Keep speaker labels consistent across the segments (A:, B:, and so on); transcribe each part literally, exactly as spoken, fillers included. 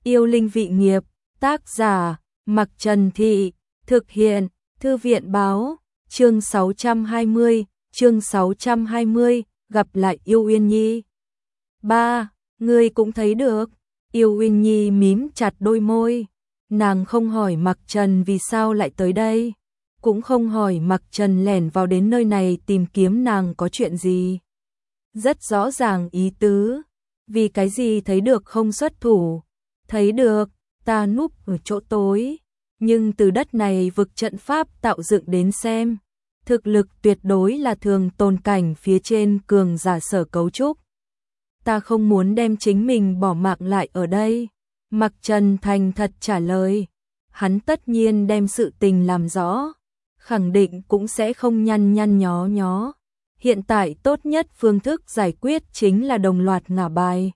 A: Yêu linh vị nghiệp, tác giả, Mặc Trần Thị, thực hiện, Thư viện báo, chương sáu trăm hai mươi, chương sáu trăm hai mươi, gặp lại Yêu Uyên Nhi. Ba, ngươi cũng thấy được, Yêu Uyên Nhi mím chặt đôi môi, nàng không hỏi Mặc Trần vì sao lại tới đây, cũng không hỏi Mặc Trần lẻn vào đến nơi này tìm kiếm nàng có chuyện gì. Rất rõ ràng ý tứ, vì cái gì thấy được không xuất thủ, thấy được, ta núp ở chỗ tối, nhưng từ đất này vực trận pháp tạo dựng đến xem, thực lực tuyệt đối là thường tồn cảnh phía trên cường giả sở cấu trúc. Ta không muốn đem chính mình bỏ mạng lại ở đây. Mặc Trần thành thật trả lời, hắn tất nhiên đem sự tình làm rõ, khẳng định cũng sẽ không nhăn nhăn nhó nhó. Hiện tại tốt nhất phương thức giải quyết chính là đồng loạt ngả bài.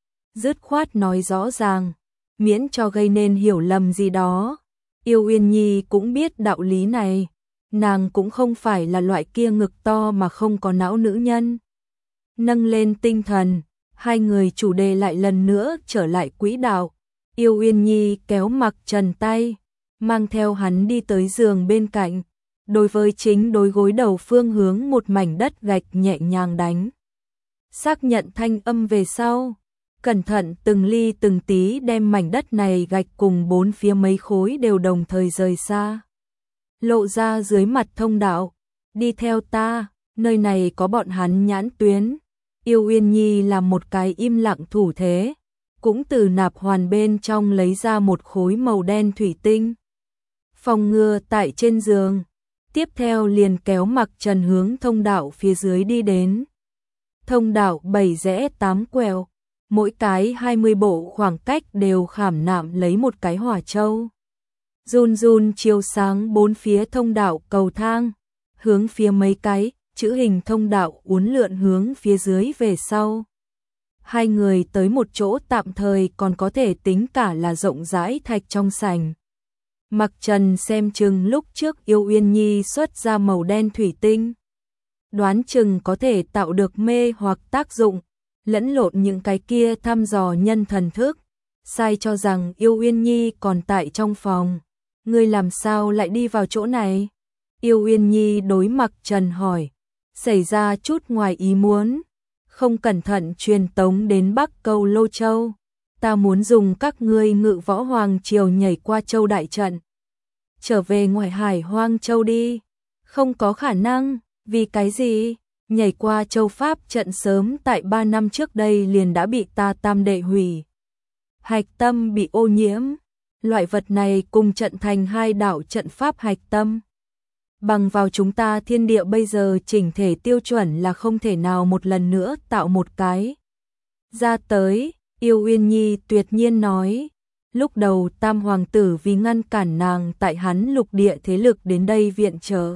A: Dứt khoát nói rõ ràng, miễn cho gây nên hiểu lầm gì đó. Yêu Uyên Nhi cũng biết đạo lý này, nàng cũng không phải là loại kia ngực to mà không có não nữ nhân. Nâng lên tinh thần, hai người chủ đề lại lần nữa trở lại quỹ đạo. Yêu Uyên Nhi kéo Mặc Trần tay, mang theo hắn đi tới giường bên cạnh, đối với chính đối gối đầu phương hướng một mảnh đất gạch nhẹ nhàng đánh. Xác nhận thanh âm về sau, cẩn thận từng ly từng tí đem mảnh đất này gạch cùng bốn phía mấy khối đều đồng thời rời xa. Lộ ra dưới mặt thông đạo, đi theo ta, nơi này có bọn hắn nhãn tuyến. Yêu Uyên Nhi làm một cái im lặng thủ thế, cũng từ nạp hoàn bên trong lấy ra một khối màu đen thủy tinh. Phòng ngừa tại trên giường, tiếp theo liền kéo Mặc Trần hướng thông đạo phía dưới đi đến. Thông đạo bảy rẽ tám quẹo, mỗi cái hai mươi bộ khoảng cách đều khảm nạm lấy một cái hỏa châu. Run run chiếu sáng bốn phía thông đạo cầu thang, hướng phía mấy cái chữ hình thông đạo uốn lượn hướng phía dưới về sau. Hai người tới một chỗ tạm thời còn có thể tính cả là rộng rãi thạch trong sảnh. Mặc Trần xem chừng lúc trước Yêu Uyên Nhi xuất ra màu đen thủy tinh, đoán chừng có thể tạo được mê hoặc tác dụng, lẫn lộn những cái kia thăm dò nhân thần thức, sai cho rằng Yêu Uyên Nhi còn tại trong phòng. Ngươi làm sao lại đi vào chỗ này? Yêu Uyên Nhi đối Mặc Trần hỏi, xảy ra chút ngoài ý muốn, không cẩn thận truyền tống đến Bắc Câu Lô Châu. Ta muốn dùng các ngươi Ngự Võ Hoàng Triều nhảy qua châu đại trận, trở về ngoài hải Hoang Châu đi. Không có khả năng, vì cái gì? Nhảy qua châu Pháp trận sớm tại ba năm trước đây liền đã bị ta tam đệ hủy. Hạch tâm bị ô nhiễm, loại vật này cùng trận thành hai đạo trận pháp hạch tâm. Bằng vào chúng ta thiên địa bây giờ chỉnh thể tiêu chuẩn là không thể nào một lần nữa tạo một cái ra tới. Yêu Uyên Nhi tuyệt nhiên nói, lúc đầu Tam Hoàng tử vì ngăn cản nàng tại hắn lục địa thế lực đến đây viện trợ,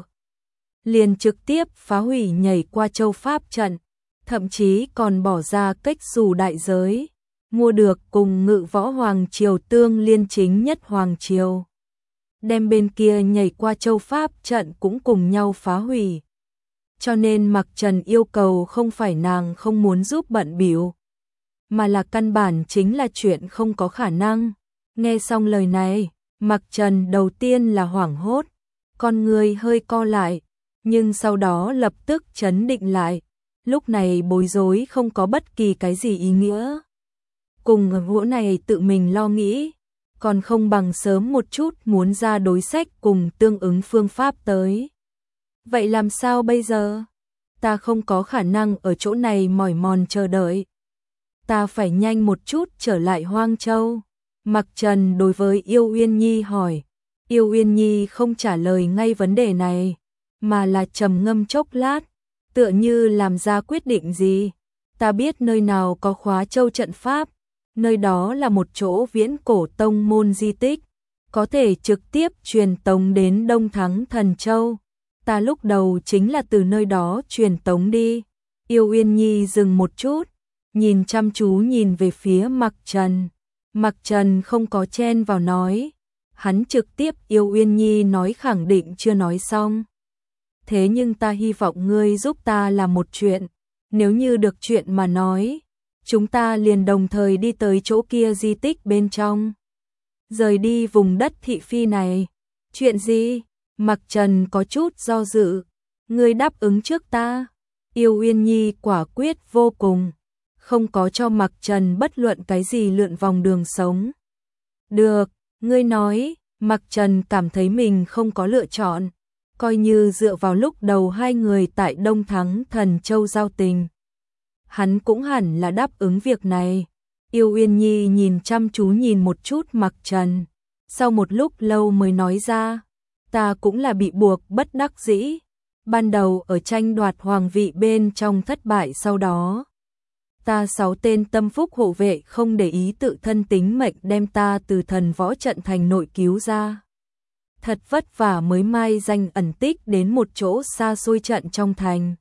A: liền trực tiếp phá hủy nhảy qua châu Pháp trận, thậm chí còn bỏ ra cách xù đại giới, mua được cùng Ngự Võ Hoàng Triều tương liên chính nhất Hoàng Triều. Đem bên kia nhảy qua châu Pháp trận cũng cùng nhau phá hủy. Cho nên Mặc Trần yêu cầu không phải nàng không muốn giúp bận bịu, mà là căn bản chính là chuyện không có khả năng. Nghe xong lời này, Mặc Trần đầu tiên là hoảng hốt, con người hơi co lại, nhưng sau đó lập tức trấn định lại. Lúc này bối rối không có bất kỳ cái gì ý nghĩa. Cùng ở chỗ này tự mình lo nghĩ, còn không bằng sớm một chút muốn ra đối sách cùng tương ứng phương pháp tới. Vậy làm sao bây giờ? Ta không có khả năng ở chỗ này mỏi mòn chờ đợi. Ta phải nhanh một chút trở lại Hoang Châu. Mặc Trần đối với Yêu Uyên Nhi hỏi. Yêu Uyên Nhi không trả lời ngay vấn đề này, mà là trầm ngâm chốc lát, tựa như làm ra quyết định gì. Ta biết nơi nào có khóa châu trận pháp, nơi đó là một chỗ viễn cổ tông môn di tích, có thể trực tiếp truyền tống đến Đông Thắng Thần Châu. Ta lúc đầu chính là từ nơi đó truyền tống đi. Yêu Uyên Nhi dừng một chút, nhìn chăm chú nhìn về phía Mặc Trần. Mặc Trần không có chen vào nói, hắn trực tiếp Yêu Uyên Nhi nói khẳng định chưa nói xong. Thế nhưng ta hy vọng ngươi giúp ta làm một chuyện, nếu như được chuyện mà nói, chúng ta liền đồng thời đi tới chỗ kia di tích bên trong. Rời đi vùng đất thị phi này. Chuyện gì? Mặc Trần có chút do dự. Ngươi đáp ứng trước ta. Yêu Uyên Nhi quả quyết vô cùng, không có cho Mặc Trần bất luận cái gì lượn vòng đường sống. Được, ngươi nói. Mặc Trần cảm thấy mình không có lựa chọn, coi như dựa vào lúc đầu hai người tại Đông Thắng Thần Châu giao tình, hắn cũng hẳn là đáp ứng việc này. Yêu Uyên Nhi nhìn chăm chú nhìn một chút Mặc Trần, sau một lúc lâu mới nói ra, ta cũng là bị buộc bất đắc dĩ. Ban đầu ở tranh đoạt hoàng vị bên trong thất bại, sau đó ta sáu tên tâm phúc hộ vệ không để ý tự thân tính mệnh đem ta từ thần võ trận thành nội cứu ra. Thật vất vả mới mai danh ẩn tích đến một chỗ xa xôi trận trong thành.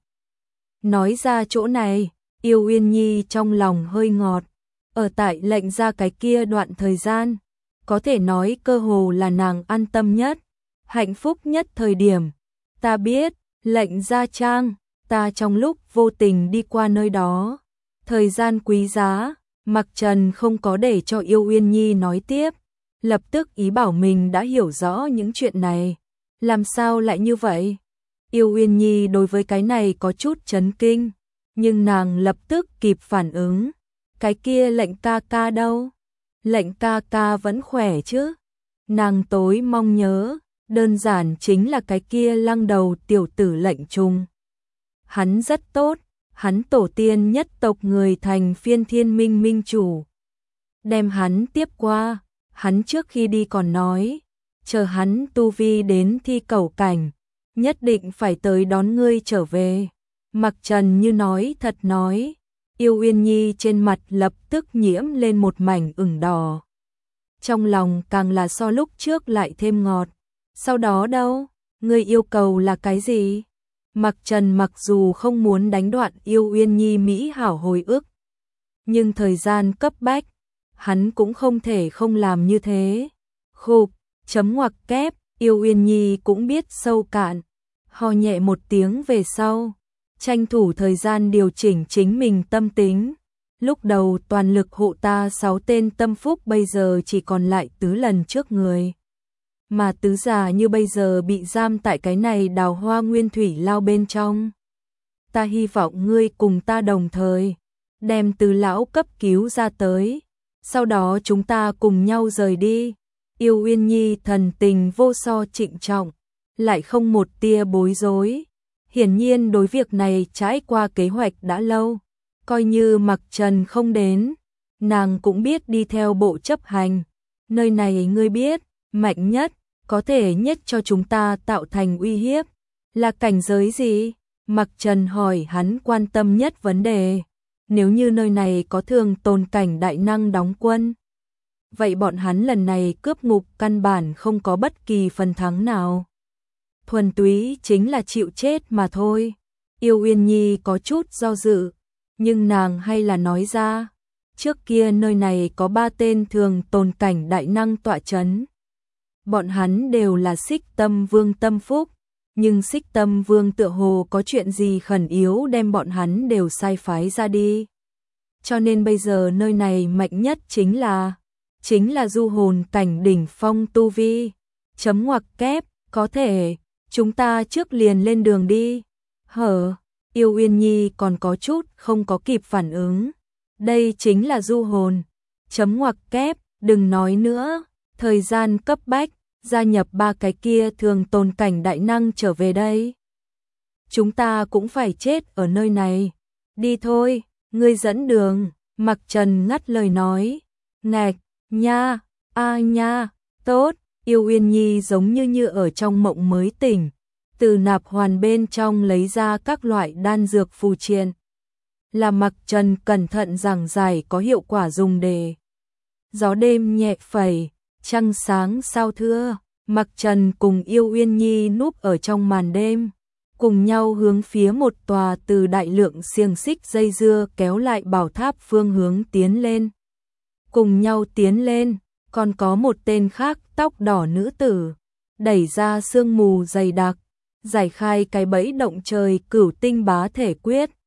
A: Nói ra chỗ này, Yêu Uyên Nhi trong lòng hơi ngọt. Ở tại lệnh ra cái kia đoạn thời gian, có thể nói cơ hồ là nàng an tâm nhất, hạnh phúc nhất thời điểm. Ta biết, lệnh gia trang, ta trong lúc vô tình đi qua nơi đó. Thời gian quý giá, Mặc Trần không có để cho Yêu Uyên Nhi nói tiếp, lập tức ý bảo mình đã hiểu rõ những chuyện này. Làm sao lại như vậy? Yêu Uyên Nhi đối với cái này có chút chấn kinh, nhưng nàng lập tức kịp phản ứng. Cái kia lệnh ca ca đâu? Lệnh ca ca vẫn khỏe chứ? Nàng tối mong nhớ, đơn giản chính là cái kia lăng đầu tiểu tử Lệnh Trùng. Hắn rất tốt. Hắn tổ tiên nhất tộc người thành Phiên Thiên Minh minh chủ, đem hắn tiếp qua. Hắn trước khi đi còn nói, chờ hắn tu vi đến thi cẩu cảnh, nhất định phải tới đón ngươi trở về. Mặc Trần như nói thật nói. Yêu Uyên Nhi trên mặt lập tức nhiễm lên một mảnh ửng đỏ, trong lòng càng là so lúc trước lại thêm ngọt. Sau đó đâu? Ngươi yêu cầu là cái gì? Mặc Trần mặc dù không muốn đánh đoạn Yêu Uyên Nhi mỹ hảo hồi ức, nhưng thời gian cấp bách, hắn cũng không thể không làm như thế. Khục, chấm ngoặc kép, Yêu Uyên Nhi cũng biết sâu cạn, ho nhẹ một tiếng về sau, tranh thủ thời gian điều chỉnh chính mình tâm tính. Lúc đầu toàn lực hộ ta sáu tên tâm phúc, bây giờ chỉ còn lại tứ lần trước người. Mà tứ già như bây giờ bị giam tại cái này đào hoa nguyên thủy lao bên trong. Ta hy vọng ngươi cùng ta đồng thời đem tứ lão cấp cứu ra tới, sau đó chúng ta cùng nhau rời đi. Yêu Uyên Nhi thần tình vô so trịnh trọng, lại không một tia bối rối. Hiển nhiên đối việc này trải qua kế hoạch đã lâu, coi như Mặc Trần không đến, nàng cũng biết đi theo bộ chấp hành. Nơi này ngươi biết, mạnh nhất, có thể nhất cho chúng ta tạo thành uy hiếp, là cảnh giới gì? Mặc Trần hỏi hắn quan tâm nhất vấn đề. Nếu như nơi này có thường tồn cảnh đại năng đóng quân, vậy bọn hắn lần này cướp ngục căn bản không có bất kỳ phần thắng nào. Thuần túy chính là chịu chết mà thôi. Yêu Uyên Nhi có chút do dự, nhưng nàng hay là nói ra. Trước kia nơi này có ba tên thường tồn cảnh đại năng tọa chấn. Bọn hắn đều là Xích Tâm Vương tâm phúc, nhưng Xích Tâm Vương tựa hồ có chuyện gì khẩn yếu đem bọn hắn đều sai phái ra đi. Cho nên bây giờ nơi này mạnh nhất chính là chính là du hồn cảnh đỉnh phong tu vi. Chấm ngoặc kép, có thể, chúng ta trước liền lên đường đi. Hở, Yêu Uyên Nhi còn có chút không có kịp phản ứng. Đây chính là du hồn. Chấm ngoặc kép, đừng nói nữa. Thời gian cấp bách, gia nhập ba cái kia thường tồn cảnh đại năng trở về đây. Chúng ta cũng phải chết ở nơi này. Đi thôi, ngươi dẫn đường. Mặc Trần ngắt lời nói. Ngạch, nha, a nha, tốt. Yêu Uyên Nhi giống như như ở trong mộng mới tỉnh, từ nạp hoàn bên trong lấy ra các loại đan dược phù triện. Là Mặc Trần cẩn thận giảng giải có hiệu quả dùng để. Gió đêm nhẹ phẩy, trăng sáng sao thưa. Mặc Trần cùng Yêu Uyên Nhi núp ở trong màn đêm, cùng nhau hướng phía một tòa từ đại lượng xiềng xích dây dưa kéo lại bảo tháp phương hướng tiến lên. Cùng nhau tiến lên, còn có một tên khác tóc đỏ nữ tử, đẩy ra sương mù dày đặc, giải khai cái bẫy động trời cửu tinh bá thể quyết.